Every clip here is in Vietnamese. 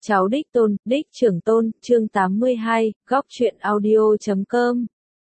Cháu đích tôn, đích trưởng tôn, chương 82, góc truyện audio.com.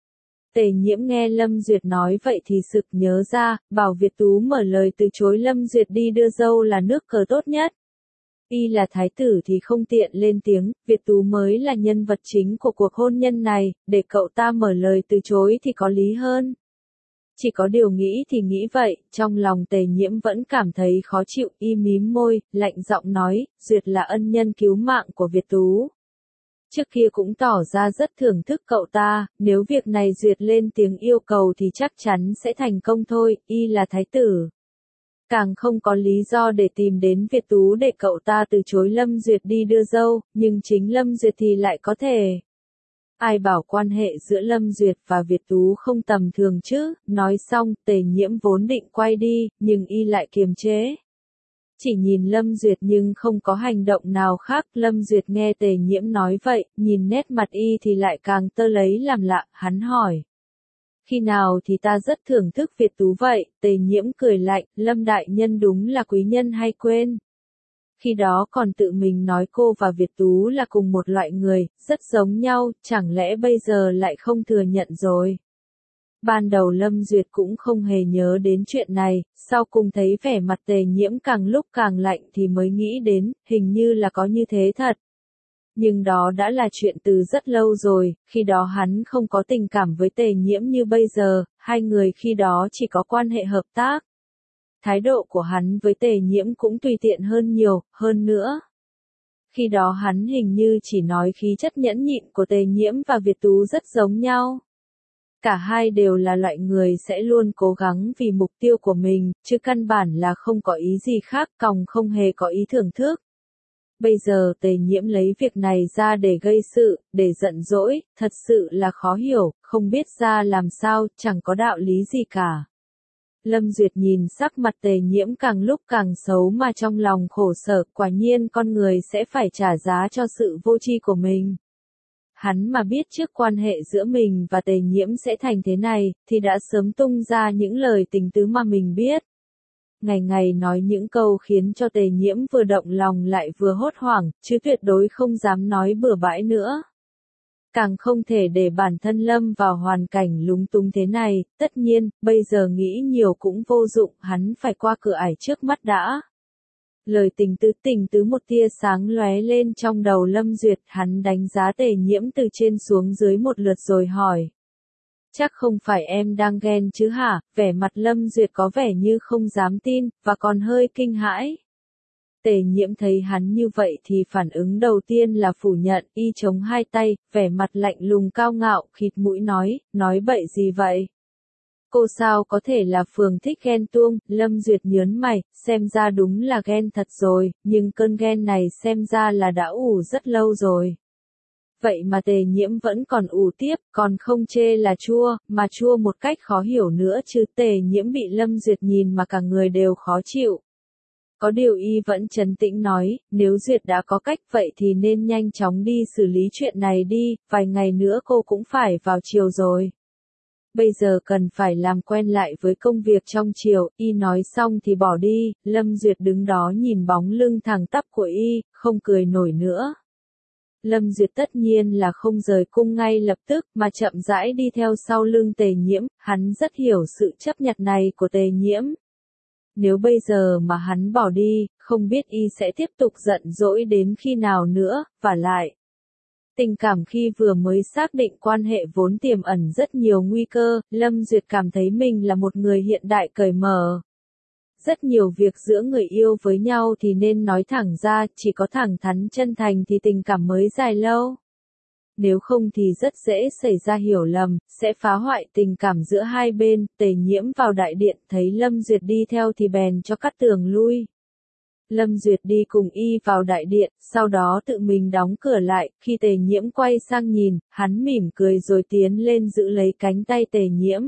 Tề Nhiễm nghe Lâm Duyệt nói vậy thì sực nhớ ra, bảo Việt Tú mở lời từ chối Lâm Duyệt đi đưa dâu là nước cờ tốt nhất. Y là thái tử thì không tiện lên tiếng, Việt Tú mới là nhân vật chính của cuộc hôn nhân này, để cậu ta mở lời từ chối thì có lý hơn. Chỉ có điều nghĩ thì nghĩ vậy, trong lòng Tề Nhiễm vẫn cảm thấy khó chịu, y mím môi, lạnh giọng nói, Duyệt là ân nhân cứu mạng của Việt Tú. Trước kia cũng tỏ ra rất thưởng thức cậu ta, nếu việc này Duyệt lên tiếng yêu cầu thì chắc chắn sẽ thành công thôi, y là thái tử. Càng không có lý do để tìm đến Việt Tú để cậu ta từ chối Lâm Duyệt đi đưa dâu, nhưng chính Lâm Duyệt thì lại có thể. Ai bảo quan hệ giữa Lâm Duyệt và Việt Tú không tầm thường chứ, nói xong, Tề Nhiễm vốn định quay đi, nhưng y lại kiềm chế. Chỉ nhìn Lâm Duyệt nhưng không có hành động nào khác, Lâm Duyệt nghe Tề Nhiễm nói vậy, nhìn nét mặt y thì lại càng tơ lấy làm lạ, hắn hỏi. Khi nào thì ta rất thưởng thức Việt Tú vậy, Tề Nhiễm cười lạnh, Lâm đại nhân đúng là quý nhân hay quên. Khi đó còn tự mình nói cô và Việt Tú là cùng một loại người, rất giống nhau, chẳng lẽ bây giờ lại không thừa nhận rồi. Ban đầu Lâm Duyệt cũng không hề nhớ đến chuyện này, sau cùng thấy vẻ mặt Tề Nhiễm càng lúc càng lạnh thì mới nghĩ đến, hình như là có như thế thật. Nhưng đó đã là chuyện từ rất lâu rồi, khi đó hắn không có tình cảm với Tề Nhiễm như bây giờ, hai người khi đó chỉ có quan hệ hợp tác. Thái độ của hắn với Tề Nhiễm cũng tùy tiện hơn nhiều, hơn nữa. Khi đó hắn hình như chỉ nói khí chất nhẫn nhịn của Tề Nhiễm và Việt Tú rất giống nhau. Cả hai đều là loại người sẽ luôn cố gắng vì mục tiêu của mình, chứ căn bản là không có ý gì khác, còng không hề có ý thưởng thức. Bây giờ Tề Nhiễm lấy việc này ra để gây sự, để giận dỗi, thật sự là khó hiểu, không biết ra làm sao, chẳng có đạo lý gì cả. Lâm Duyệt nhìn sắc mặt Tề Nhiễm càng lúc càng xấu mà trong lòng khổ sở, quả nhiên con người sẽ phải trả giá cho sự vô tri của mình. Hắn mà biết trước quan hệ giữa mình và Tề Nhiễm sẽ thành thế này, thì đã sớm tung ra những lời tình tứ mà mình biết. Ngày ngày nói những câu khiến cho Tề Nhiễm vừa động lòng lại vừa hốt hoảng, chứ tuyệt đối không dám nói bừa bãi nữa. Càng không thể để bản thân lâm vào hoàn cảnh lúng túng thế này, tất nhiên, bây giờ nghĩ nhiều cũng vô dụng, hắn phải qua cửa ải trước mắt đã. Lời tình tứ một tia sáng lóe lên trong đầu Lâm Duyệt, hắn đánh giá Tề Nhiễm từ trên xuống dưới một lượt rồi hỏi. Chắc không phải em đang ghen chứ hả, vẻ mặt Lâm Duyệt có vẻ như không dám tin, và còn hơi kinh hãi. Tề Nhiễm thấy hắn như vậy thì phản ứng đầu tiên là phủ nhận, y chống hai tay, vẻ mặt lạnh lùng cao ngạo, khịt mũi nói bậy gì vậy? Cô sao có thể là phường thích ghen tuông, Lâm Duyệt nhớn mày, xem ra đúng là ghen thật rồi, nhưng cơn ghen này xem ra là đã ủ rất lâu rồi. Vậy mà Tề Nhiễm vẫn còn ủ tiếp, còn không chê là chua, mà chua một cách khó hiểu nữa chứ. Tề Nhiễm bị Lâm Duyệt nhìn mà cả người đều khó chịu. Có điều y vẫn trấn tĩnh nói, nếu Duyệt đã có cách vậy thì nên nhanh chóng đi xử lý chuyện này đi, vài ngày nữa cô cũng phải vào triều rồi. Bây giờ cần phải làm quen lại với công việc trong triều, y nói xong thì bỏ đi, Lâm Duyệt đứng đó nhìn bóng lưng thẳng tắp của y, không cười nổi nữa. Lâm Duyệt tất nhiên là không rời cung ngay lập tức mà chậm rãi đi theo sau lưng Tề Nhiễm, hắn rất hiểu sự chấp nhặt này của Tề Nhiễm. Nếu bây giờ mà hắn bỏ đi, không biết y sẽ tiếp tục giận dỗi đến khi nào nữa, và lại. Tình cảm khi vừa mới xác định quan hệ vốn tiềm ẩn rất nhiều nguy cơ, Lâm Duyệt cảm thấy mình là một người hiện đại cởi mở. Rất nhiều việc giữa người yêu với nhau thì nên nói thẳng ra, chỉ có thẳng thắn chân thành thì tình cảm mới dài lâu. Nếu không thì rất dễ xảy ra hiểu lầm, sẽ phá hoại tình cảm giữa hai bên. Tề Nhiễm vào đại điện thấy Lâm Duyệt đi theo thì bèn cho cắt tường lui. Lâm Duyệt đi cùng y vào đại điện, sau đó tự mình đóng cửa lại, khi Tề Nhiễm quay sang nhìn, hắn mỉm cười rồi tiến lên giữ lấy cánh tay Tề Nhiễm.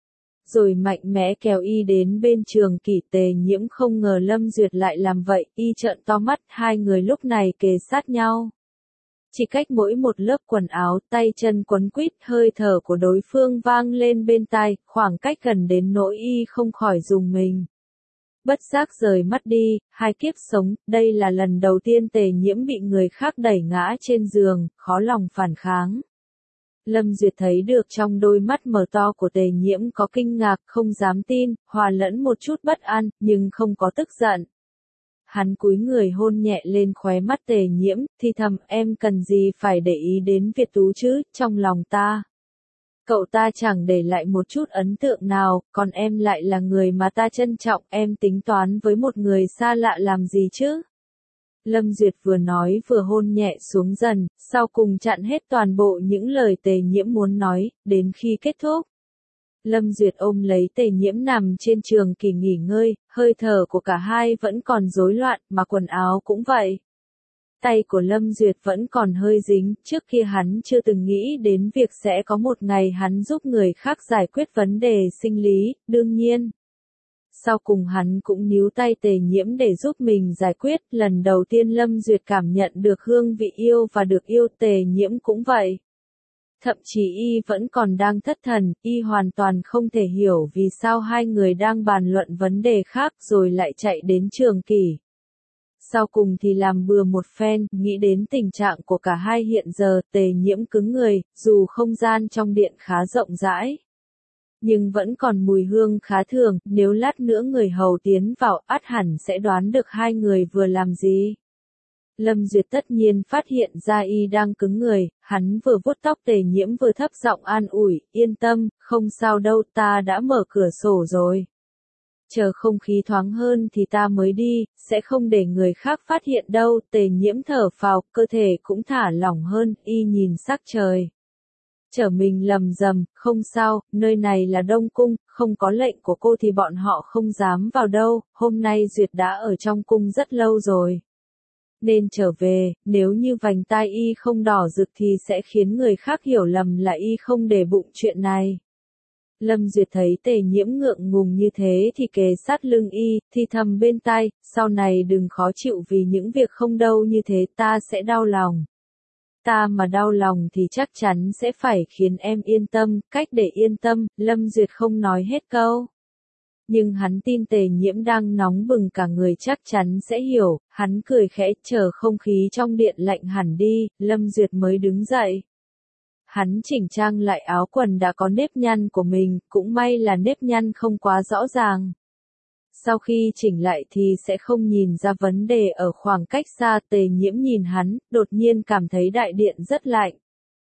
Rồi mạnh mẽ kéo y đến bên Trường Kỷ. Tề Nhiễm không ngờ Lâm Duyệt lại làm vậy, y trợn to mắt, hai người lúc này kề sát nhau. Chỉ cách mỗi một lớp quần áo, tay chân quấn quýt, hơi thở của đối phương vang lên bên tai, khoảng cách gần đến nỗi y không khỏi rùng mình. bất giác rời mắt đi, hai kiếp sống, đây là lần đầu tiên Tề Nhiễm bị người khác đẩy ngã trên giường, khó lòng phản kháng. Lâm Duyệt thấy được trong đôi mắt mở to của Tề Nhiễm có kinh ngạc, không dám tin, hòa lẫn một chút bất an, nhưng không có tức giận. Hắn cúi người hôn nhẹ lên khóe mắt Tề Nhiễm, thì thầm, em cần gì phải để ý đến Việt Tú chứ, trong lòng ta. Cậu ta chẳng để lại một chút ấn tượng nào, còn em lại là người mà ta trân trọng, em tính toán với một người xa lạ làm gì chứ? Lâm Duyệt vừa nói vừa hôn nhẹ xuống dần, sau cùng chặn hết toàn bộ những lời Tề Nhiễm muốn nói, đến khi kết thúc. Lâm Duyệt ôm lấy Tề Nhiễm nằm trên trường kỳ nghỉ ngơi, hơi thở của cả hai vẫn còn rối loạn, mà quần áo cũng vậy. Tay của Lâm Duyệt vẫn còn hơi dính, trước kia hắn chưa từng nghĩ đến việc sẽ có một ngày hắn giúp người khác giải quyết vấn đề sinh lý, đương nhiên. Sau cùng hắn cũng níu tay Tề Nhiễm để giúp mình giải quyết, lần đầu tiên Lâm Duyệt cảm nhận được hương vị yêu và được yêu, Tề Nhiễm cũng vậy. Thậm chí y vẫn còn đang thất thần, y hoàn toàn không thể hiểu vì sao hai người đang bàn luận vấn đề khác rồi lại chạy đến trường kỷ. Sau cùng thì làm bừa một phen, nghĩ đến tình trạng của cả hai hiện giờ, Tề Nhiễm cứng người, dù không gian trong điện khá rộng rãi. Nhưng vẫn còn mùi hương khá thường, nếu lát nữa người hầu tiến vào, ắt hẳn sẽ đoán được hai người vừa làm gì. Lâm Duyệt tất nhiên phát hiện ra y đang cứng người, hắn vừa vuốt tóc Tề Nhiễm vừa thấp giọng an ủi, yên tâm, không sao đâu, ta đã mở cửa sổ rồi. Chờ không khí thoáng hơn thì ta mới đi, sẽ không để người khác phát hiện đâu, Tề Nhiễm thở phào, cơ thể cũng thả lỏng hơn, y nhìn sắc trời. Trở mình lầm rầm, không sao, nơi này là Đông Cung, không có lệnh của cô thì bọn họ không dám vào đâu, hôm nay Duyệt đã ở trong cung rất lâu rồi. Nên trở về, nếu như vành tai y không đỏ rực thì sẽ khiến người khác hiểu lầm là y không để bụng chuyện này. Lâm Duyệt thấy Tề Nhiễm ngượng ngùng như thế thì kề sát lưng y, thì thầm bên tai, sau này đừng khó chịu vì những việc không đâu như thế, ta sẽ đau lòng. Ta mà đau lòng thì chắc chắn sẽ phải khiến em yên tâm, cách để yên tâm, Lâm Duyệt không nói hết câu. Nhưng hắn tin Tề Nhiễm đang nóng bừng cả người chắc chắn sẽ hiểu, hắn cười khẽ, chờ không khí trong điện lạnh hẳn đi, Lâm Duyệt mới đứng dậy. Hắn chỉnh trang lại áo quần đã có nếp nhăn của mình, cũng may là nếp nhăn không quá rõ ràng. Sau khi chỉnh lại thì sẽ không nhìn ra vấn đề ở khoảng cách xa, Tề Nhiễm nhìn hắn, đột nhiên cảm thấy đại điện rất lạnh.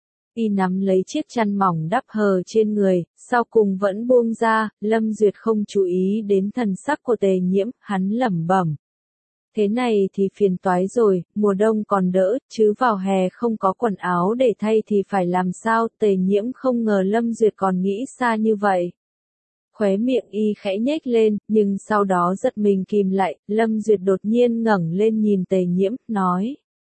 Y nắm lấy chiếc chăn mỏng đắp hờ trên người, sau cùng vẫn buông ra, Lâm Duyệt không chú ý đến thần sắc của Tề Nhiễm, hắn lẩm bẩm. Thế này thì phiền toái rồi, mùa đông còn đỡ, chứ vào hè không có quần áo để thay thì phải làm sao, Tề Nhiễm không ngờ Lâm Duyệt còn nghĩ xa như vậy. Khóe miệng y khẽ nhếch lên, nhưng sau đó giật mình kìm lại, Lâm Duyệt đột nhiên ngẩng lên nhìn Tề Nhiễm, nói.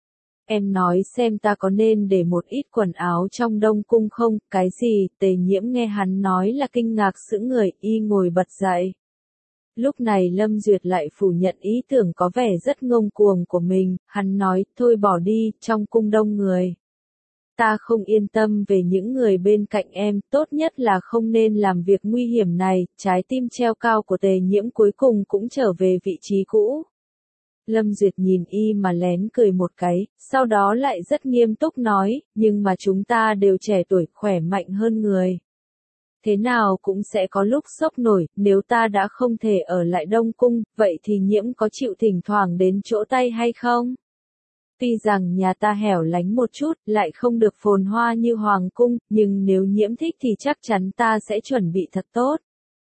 Em nói xem ta có nên để một ít quần áo trong Đông Cung không, cái gì, Tề Nhiễm nghe hắn nói là kinh ngạc sững người, y ngồi bật dậy. Lúc này Lâm Duyệt lại phủ nhận ý tưởng có vẻ rất ngông cuồng của mình, hắn nói, thôi bỏ đi, trong cung đông người. Ta không yên tâm về những người bên cạnh em, tốt nhất là không nên làm việc nguy hiểm này, trái tim treo cao của Tề Nhiễm cuối cùng cũng trở về vị trí cũ. Lâm Duyệt nhìn y mà lén cười một cái, sau đó lại rất nghiêm túc nói, nhưng mà chúng ta đều trẻ tuổi, khỏe mạnh hơn người. Thế nào cũng sẽ có lúc sốc nổi, nếu ta đã không thể ở lại Đông Cung, vậy thì Nhiễm có chịu thỉnh thoảng đến chỗ tay hay không? Tuy rằng nhà ta hẻo lánh một chút, lại không được phồn hoa như Hoàng Cung, nhưng nếu Nhiễm thích thì chắc chắn ta sẽ chuẩn bị thật tốt.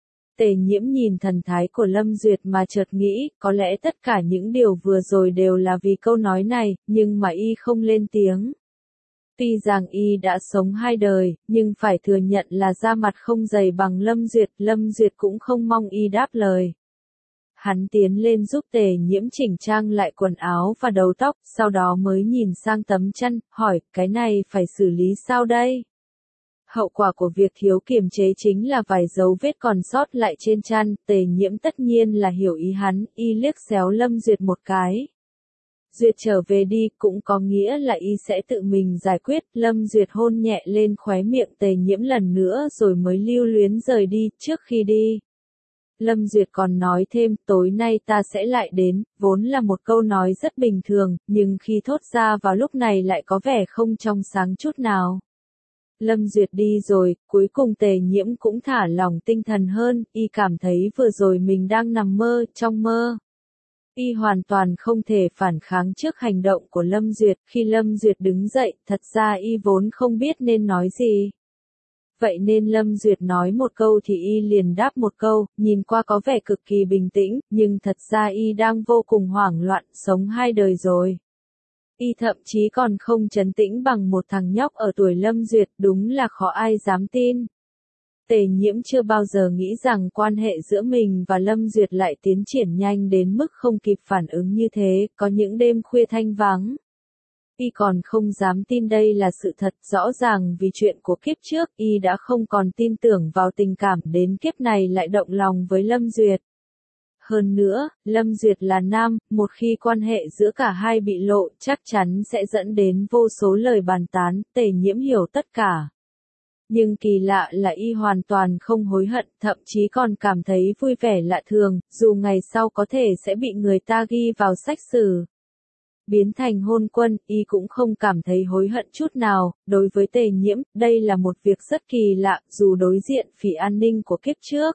Tề Nhiễm nhìn thần thái của Lâm Duyệt mà chợt nghĩ, có lẽ tất cả những điều vừa rồi đều là vì câu nói này, nhưng mà y không lên tiếng. Tuy rằng y đã sống hai đời, nhưng phải thừa nhận là da mặt không dày bằng Lâm Duyệt cũng không mong y đáp lời. Hắn tiến lên giúp Tề Nhiễm chỉnh trang lại quần áo và đầu tóc, sau đó mới nhìn sang tấm chăn, hỏi, cái này phải xử lý sao đây? Hậu quả của việc thiếu kiềm chế chính là vài dấu vết còn sót lại trên chăn, Tề Nhiễm tất nhiên là hiểu ý hắn, y liếc xéo Lâm Duyệt một cái. Duyệt trở về đi cũng có nghĩa là y sẽ tự mình giải quyết, Lâm Duyệt hôn nhẹ lên khóe miệng Tề Nhiễm lần nữa rồi mới lưu luyến rời đi, trước khi đi. Lâm Duyệt còn nói thêm, tối nay ta sẽ lại đến, vốn là một câu nói rất bình thường, nhưng khi thốt ra vào lúc này lại có vẻ không trong sáng chút nào. Lâm Duyệt đi rồi, cuối cùng Tề Nhiễm cũng thả lỏng tinh thần hơn, y cảm thấy vừa rồi mình đang nằm mơ, trong mơ. Y hoàn toàn không thể phản kháng trước hành động của Lâm Duyệt, khi Lâm Duyệt đứng dậy, thật ra y vốn không biết nên nói gì. Vậy nên Lâm Duyệt nói một câu thì y liền đáp một câu, nhìn qua có vẻ cực kỳ bình tĩnh, nhưng thật ra y đang vô cùng hoảng loạn, sống hai đời rồi. Y thậm chí còn không trấn tĩnh bằng một thằng nhóc ở tuổi Lâm Duyệt, đúng là khó ai dám tin. Tề Nhiễm chưa bao giờ nghĩ rằng quan hệ giữa mình và Lâm Duyệt lại tiến triển nhanh đến mức không kịp phản ứng như thế, có những đêm khuya thanh vắng. Y còn không dám tin đây là sự thật, rõ ràng vì chuyện của kiếp trước, y đã không còn tin tưởng vào tình cảm, đến kiếp này lại động lòng với Lâm Duyệt. Hơn nữa, Lâm Duyệt là nam, một khi quan hệ giữa cả hai bị lộ, chắc chắn sẽ dẫn đến vô số lời bàn tán, Tề Nhiễm hiểu tất cả. Nhưng kỳ lạ là y hoàn toàn không hối hận, thậm chí còn cảm thấy vui vẻ lạ thường, dù ngày sau có thể sẽ bị người ta ghi vào sách sử. Biến thành hôn quân, y cũng không cảm thấy hối hận chút nào. Đối với Tề Nhiễm, đây là một việc rất kỳ lạ, dù đối diện phỉ an ninh của kiếp trước.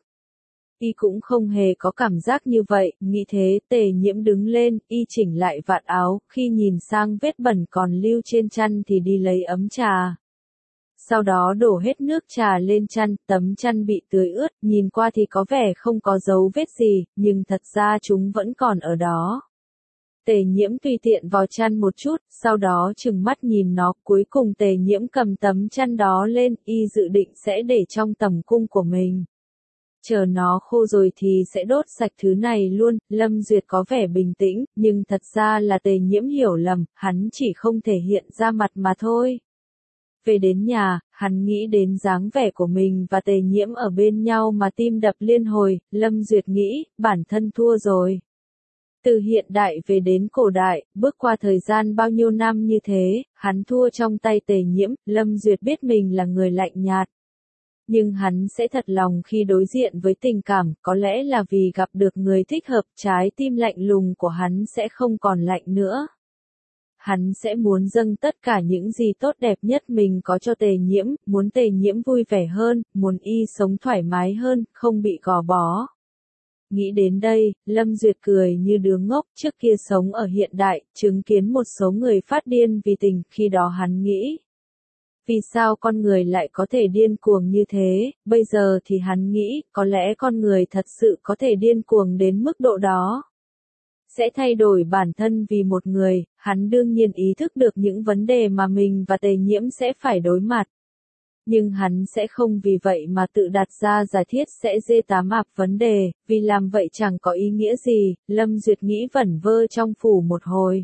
Y cũng không hề có cảm giác như vậy, nghĩ thế, Tề Nhiễm đứng lên, y chỉnh lại vạt áo, khi nhìn sang vết bẩn còn lưu trên chăn thì đi lấy ấm trà. Sau đó đổ hết nước trà lên chăn, tấm chăn bị tưới ướt, nhìn qua thì có vẻ không có dấu vết gì, nhưng thật ra chúng vẫn còn ở đó. Tề Nhiễm tùy tiện vào chăn một chút, sau đó trừng mắt nhìn nó, cuối cùng Tề Nhiễm cầm tấm chăn đó lên, y dự định sẽ để trong tầm cung của mình. Chờ nó khô rồi thì sẽ đốt sạch thứ này luôn. Lâm Duyệt có vẻ bình tĩnh, nhưng thật ra là Tề Nhiễm hiểu lầm, hắn chỉ không thể hiện ra mặt mà thôi. Về đến nhà, hắn nghĩ đến dáng vẻ của mình và Tề Nhiễm ở bên nhau mà tim đập liên hồi, Lâm Duyệt nghĩ, bản thân thua rồi. Từ hiện đại về đến cổ đại, bước qua thời gian bao nhiêu năm như thế, hắn thua trong tay Tề Nhiễm, Lâm Duyệt biết mình là người lạnh nhạt. Nhưng hắn sẽ thật lòng khi đối diện với tình cảm, có lẽ là vì gặp được người thích hợp, trái tim lạnh lùng của hắn sẽ không còn lạnh nữa. Hắn sẽ muốn dâng tất cả những gì tốt đẹp nhất mình có cho Tề Nhiễm, muốn Tề Nhiễm vui vẻ hơn, muốn y sống thoải mái hơn, không bị gò bó. Nghĩ đến đây, Lâm Duyệt cười như đứa ngốc, trước kia sống ở hiện đại, chứng kiến một số người phát điên vì tình, khi đó hắn nghĩ. Vì sao con người lại có thể điên cuồng như thế, bây giờ thì hắn nghĩ, có lẽ con người thật sự có thể điên cuồng đến mức độ đó. Sẽ thay đổi bản thân vì một người, hắn đương nhiên ý thức được những vấn đề mà mình và Tề Nhiễm sẽ phải đối mặt. Nhưng hắn sẽ không vì vậy mà tự đặt ra giả thiết sẽ dê tám ạp vấn đề, vì làm vậy chẳng có ý nghĩa gì. Lâm Duyệt nghĩ vẩn vơ trong phủ một hồi.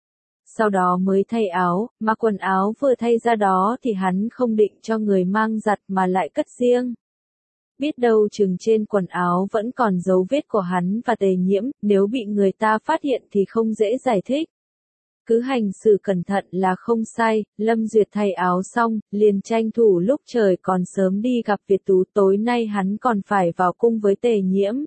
Sau đó mới thay áo, mà quần áo vừa thay ra đó thì hắn không định cho người mang giặt mà lại cất riêng. Biết đâu chừng trên quần áo vẫn còn dấu vết của hắn và Tề Nhiễm, nếu bị người ta phát hiện thì không dễ giải thích. Cứ hành xử cẩn thận là không sai. Lâm Duyệt thay áo xong, liền tranh thủ lúc trời còn sớm đi gặp Việt Tú, tối nay hắn còn phải vào cung với Tề Nhiễm.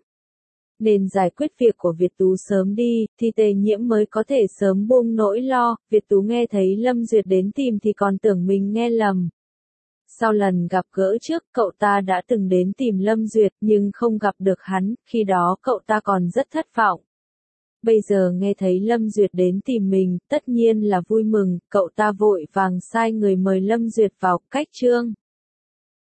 Nên giải quyết việc của Việt Tú sớm đi, thì Tề Nhiễm mới có thể sớm buông nỗi lo. Việt Tú nghe thấy Lâm Duyệt đến tìm thì còn tưởng mình nghe lầm. Sau lần gặp gỡ trước, cậu ta đã từng đến tìm Lâm Duyệt nhưng không gặp được hắn, khi đó cậu ta còn rất thất vọng. Bây giờ nghe thấy Lâm Duyệt đến tìm mình, tất nhiên là vui mừng, cậu ta vội vàng sai người mời Lâm Duyệt vào, cách trương.